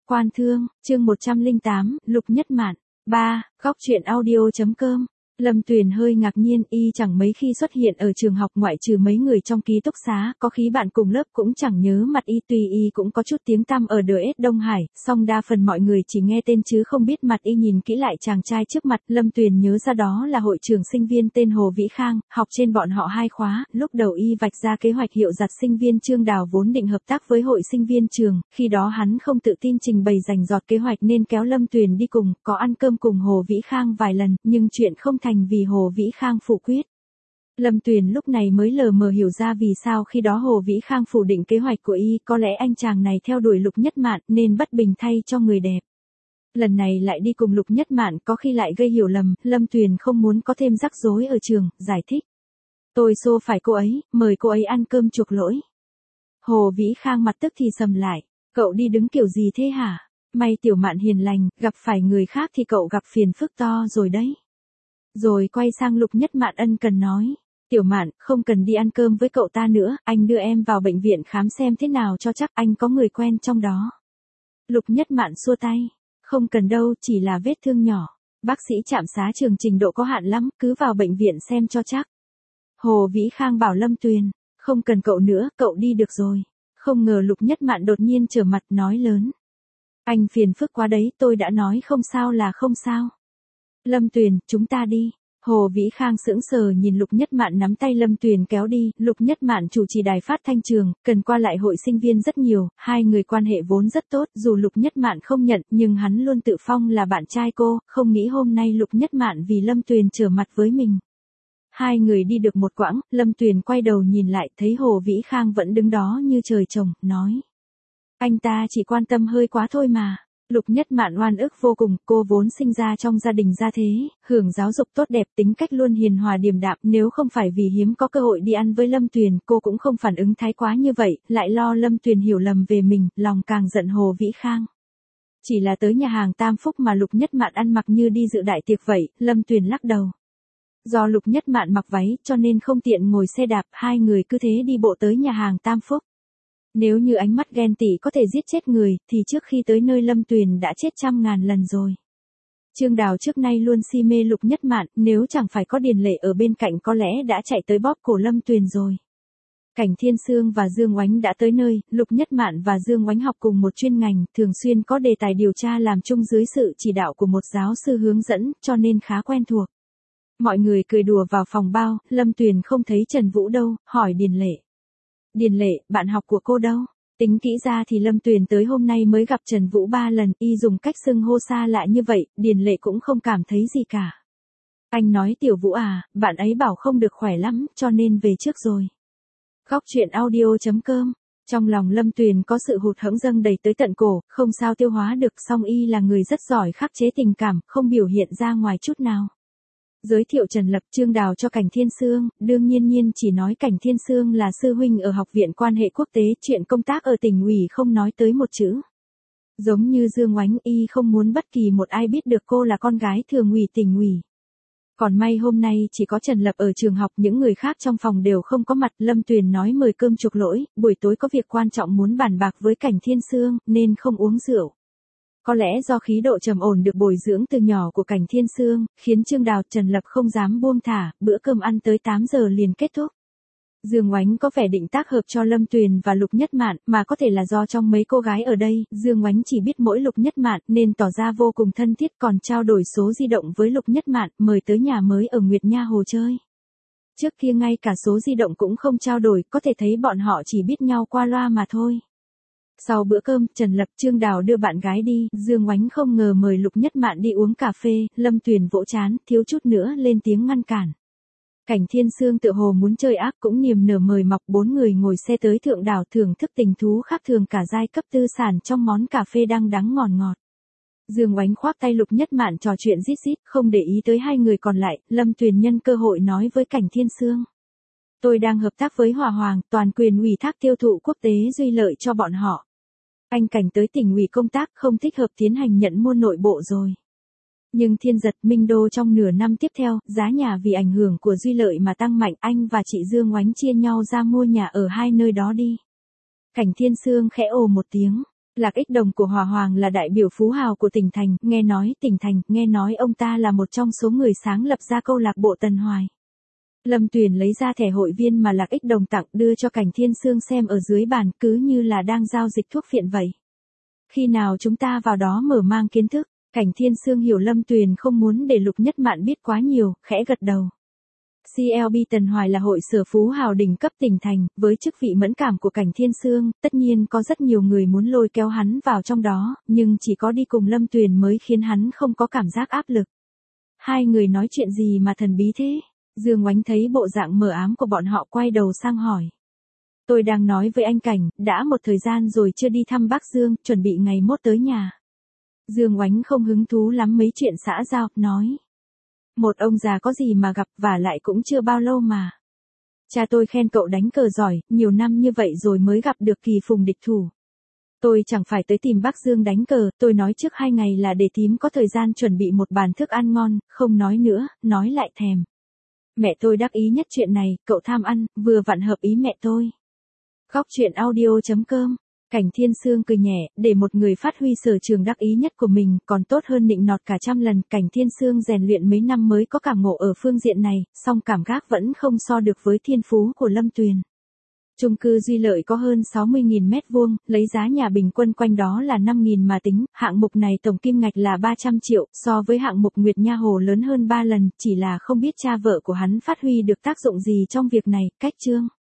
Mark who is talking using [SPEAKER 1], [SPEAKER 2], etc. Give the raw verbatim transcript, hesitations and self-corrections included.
[SPEAKER 1] Quan Thương, chương một trăm lẻ tám, Lục Nhất Mạn. ba. Góc truyện audio.com. Lâm Tuyền hơi ngạc nhiên, y chẳng mấy khi xuất hiện ở trường học ngoại trừ mấy người trong ký túc xá, có khí bạn cùng lớp cũng chẳng nhớ mặt y, tuy y cũng có chút tiếng tăm ở đờ ét Đông Hải, song đa phần mọi người chỉ nghe tên chứ không biết mặt y. Nhìn kỹ lại chàng trai trước mặt, Lâm Tuyền nhớ ra đó là hội trưởng sinh viên tên Hồ Vĩ Khang, học trên bọn họ hai khóa. Lúc đầu y vạch ra kế hoạch hiệu giặt sinh viên Trương Đào vốn định hợp tác với hội sinh viên trường, khi đó hắn không tự tin trình bày rành rọt kế hoạch nên kéo Lâm Tuyền đi cùng, có ăn cơm cùng Hồ Vĩ Khang vài lần, nhưng chuyện không thành vì Hồ Vĩ Khang phủ quyết. Lâm Tuyền lúc này mới lờ mờ hiểu ra vì sao khi đó Hồ Vĩ Khang phủ định kế hoạch của y, có lẽ anh chàng này theo đuổi Lục Nhất Mạn nên bất bình thay cho người đẹp. Lần này lại đi cùng Lục Nhất Mạn có khi lại gây hiểu lầm, Lâm Tuyền không muốn có thêm rắc rối ở trường, giải thích. Tôi xô phải cô ấy, mời cô ấy ăn cơm chuộc lỗi. Hồ Vĩ Khang mặt tức thì sầm lại, cậu đi đứng kiểu gì thế hả? May Tiểu Mạn hiền lành, gặp phải người khác thì cậu gặp phiền phức to rồi đấy. Rồi quay sang Lục Nhất Mạn ân cần nói, Tiểu Mạn, không cần đi ăn cơm với cậu ta nữa, anh đưa em vào bệnh viện khám xem thế nào cho chắc, anh có người quen trong đó. Lục Nhất Mạn xua tay, không cần đâu, chỉ là vết thương nhỏ, bác sĩ trạm xá trường trình độ có hạn lắm, cứ vào bệnh viện xem cho chắc. Hồ Vĩ Khang bảo Lâm Tuyền, không cần cậu nữa, cậu đi được rồi. Không ngờ Lục Nhất Mạn đột nhiên trở mặt nói lớn, anh phiền phức quá đấy, tôi đã nói không sao là không sao. Lâm Tuyền, chúng ta đi. Hồ Vĩ Khang sững sờ nhìn Lục Nhất Mạn nắm tay Lâm Tuyền kéo đi. Lục Nhất Mạn chủ trì đài phát thanh trường, cần qua lại hội sinh viên rất nhiều, hai người quan hệ vốn rất tốt, dù Lục Nhất Mạn không nhận, nhưng hắn luôn tự phong là bạn trai cô, không nghĩ hôm nay Lục Nhất Mạn vì Lâm Tuyền trở mặt với mình. Hai người đi được một quãng, Lâm Tuyền quay đầu nhìn lại, thấy Hồ Vĩ Khang vẫn đứng đó như trời trồng, nói: Anh ta chỉ quan tâm hơi quá thôi mà. Lục Nhất Mạn oan ức vô cùng, cô vốn sinh ra trong gia đình gia thế, hưởng giáo dục tốt đẹp, tính cách luôn hiền hòa điềm đạm, nếu không phải vì hiếm có cơ hội đi ăn với Lâm Tuyền, cô cũng không phản ứng thái quá như vậy, lại lo Lâm Tuyền hiểu lầm về mình, lòng càng giận Hồ Vĩ Khang. Chỉ là tới nhà hàng Tam Phúc mà Lục Nhất Mạn ăn mặc như đi dự đại tiệc vậy, Lâm Tuyền lắc đầu. Do Lục Nhất Mạn mặc váy, cho nên không tiện ngồi xe đạp, hai người cứ thế đi bộ tới nhà hàng Tam Phúc. Nếu như ánh mắt ghen tị có thể giết chết người, thì trước khi tới nơi Lâm Tuyền đã chết trăm ngàn lần rồi. Trương Đào trước nay luôn si mê Lục Nhất Mạn, nếu chẳng phải có Điền Lệ ở bên cạnh có lẽ đã chạy tới bóp cổ Lâm Tuyền rồi. Cảnh Thiên Sương và Dương Oánh đã tới nơi, Lục Nhất Mạn và Dương Oánh học cùng một chuyên ngành, thường xuyên có đề tài điều tra làm chung dưới sự chỉ đạo của một giáo sư hướng dẫn, cho nên khá quen thuộc. Mọi người cười đùa vào phòng bao, Lâm Tuyền không thấy Trần Vũ đâu, hỏi Điền Lệ. Điền Lệ, bạn học của cô đâu? Tính kỹ ra thì Lâm Tuyền tới hôm nay mới gặp Trần Vũ ba lần, y dùng cách xưng hô xa lạ như vậy, Điền Lệ cũng không cảm thấy gì cả. Anh nói Tiểu Vũ à, bạn ấy bảo không được khỏe lắm, cho nên về trước rồi. Góc truyện audio.com. Trong lòng Lâm Tuyền có sự hụt hẫng dâng đầy tới tận cổ, không sao tiêu hóa được, song y là người rất giỏi khắc chế tình cảm, không biểu hiện ra ngoài chút nào. Giới thiệu Trần Lập, Trương Đào cho Cảnh Thiên Sương, đương nhiên nhiên chỉ nói Cảnh Thiên Sương là sư huynh ở Học viện Quan hệ Quốc tế, chuyện công tác ở tỉnh ủy không nói tới một chữ. Giống như Dương Oánh, y không muốn bất kỳ một ai biết được cô là con gái thường ủy tỉnh ủy. Còn may hôm nay chỉ có Trần Lập ở trường học, những người khác trong phòng đều không có mặt. Lâm Tuyền nói mời cơm chuộc lỗi, buổi tối có việc quan trọng muốn bàn bạc với Cảnh Thiên Sương, nên không uống rượu. Có lẽ do khí độ trầm ổn được bồi dưỡng từ nhỏ của Cảnh Thiên Sương, khiến Trương Đào, Trần Lập không dám buông thả, bữa cơm ăn tới tám giờ liền kết thúc. Dương Oánh có vẻ định tác hợp cho Lâm Tuyền và Lục Nhất Mạn, mà có thể là do trong mấy cô gái ở đây, Dương Oánh chỉ biết mỗi Lục Nhất Mạn nên tỏ ra vô cùng thân thiết, còn trao đổi số di động với Lục Nhất Mạn, mời tới nhà mới ở Nguyệt Nha Hồ chơi. Trước kia ngay cả số di động cũng không trao đổi, có thể thấy bọn họ chỉ biết nhau qua loa mà thôi. Sau bữa cơm, Trần Lập, Trương Đào đưa bạn gái đi, Dương Oánh không ngờ mời Lục Nhất Mạn đi uống cà phê, Lâm Tuyền vỗ trán, thiếu chút nữa lên tiếng ngăn cản. Cảnh Thiên Sương tự hồ muốn chơi ác cũng niềm nở mời mọc, bốn người ngồi xe tới Thượng Đảo thưởng thức tình thú khác thường cả giai cấp tư sản trong món cà phê đăng đắng ngọt ngọt. Dương Oánh khoác tay Lục Nhất Mạn trò chuyện rít rít, không để ý tới hai người còn lại, Lâm Tuyền nhân cơ hội nói với Cảnh Thiên Sương. Tôi đang hợp tác với Hòa Hoàng, toàn quyền ủy thác tiêu thụ quốc tế Duy Lợi cho bọn họ. Anh Cảnh tới tỉnh ủy công tác không thích hợp tiến hành nhận mua nội bộ rồi. Nhưng Thiên Giật, Minh Đô trong nửa năm tiếp theo, giá nhà vì ảnh hưởng của Duy Lợi mà tăng mạnh, anh và chị Dương Oánh chia nhau ra mua nhà ở hai nơi đó đi. Cảnh Thiên Sương khẽ ồ một tiếng. Lạc Ích Đồng của Hòa Hoàng là đại biểu phú hào của tỉnh thành, nghe nói tỉnh thành, nghe nói ông ta là một trong số người sáng lập ra câu lạc bộ Tần Hoài. Lâm Tuyền lấy ra thẻ hội viên mà Lạc Ích Đồng tặng đưa cho Cảnh Thiên Sương xem ở dưới bàn, cứ như là đang giao dịch thuốc phiện vậy. Khi nào chúng ta vào đó mở mang kiến thức? Cảnh Thiên Sương hiểu Lâm Tuyền không muốn để Lục Nhất Mạn biết quá nhiều, khẽ gật đầu. xê lờ bê Tần Hoài là hội sở phú hào đỉnh cấp tỉnh thành, với chức vị mẫn cảm của Cảnh Thiên Sương, tất nhiên có rất nhiều người muốn lôi kéo hắn vào trong đó, nhưng chỉ có đi cùng Lâm Tuyền mới khiến hắn không có cảm giác áp lực. Hai người nói chuyện gì mà thần bí thế? Dương Oánh thấy bộ dạng mờ ám của bọn họ quay đầu sang hỏi. Tôi đang nói với anh Cảnh, đã một thời gian rồi chưa đi thăm bác Dương, chuẩn bị ngày mốt tới nhà. Dương Oánh không hứng thú lắm mấy chuyện xã giao, nói. Một ông già có gì mà gặp, và lại cũng chưa bao lâu mà. Cha tôi khen cậu đánh cờ giỏi, nhiều năm như vậy rồi mới gặp được kỳ phùng địch thủ. Tôi chẳng phải tới tìm bác Dương đánh cờ, tôi nói trước hai ngày là để thím có thời gian chuẩn bị một bàn thức ăn ngon, không nói nữa, nói lại thèm. Mẹ tôi đắc ý nhất chuyện này, cậu tham ăn, vừa vặn hợp ý mẹ tôi. Góc truyện audio chấm com. Cảnh Thiên Sương cười nhẹ, để một người phát huy sở trường đắc ý nhất của mình, còn tốt hơn nịnh nọt cả trăm lần. Cảnh Thiên Sương rèn luyện mấy năm mới có cảm ngộ ở phương diện này, song cảm giác vẫn không so được với thiên phú của Lâm Tuyền. Chung cư Duy Lợi có hơn sáu mươi nghìn mét vuông, lấy giá nhà bình quân quanh đó là năm nghìn mà tính, hạng mục này tổng kim ngạch là ba trăm triệu, so với hạng mục Nguyệt Nha Hồ lớn hơn ba lần, chỉ là không biết cha vợ của hắn phát huy được tác dụng gì trong việc này. Cách chương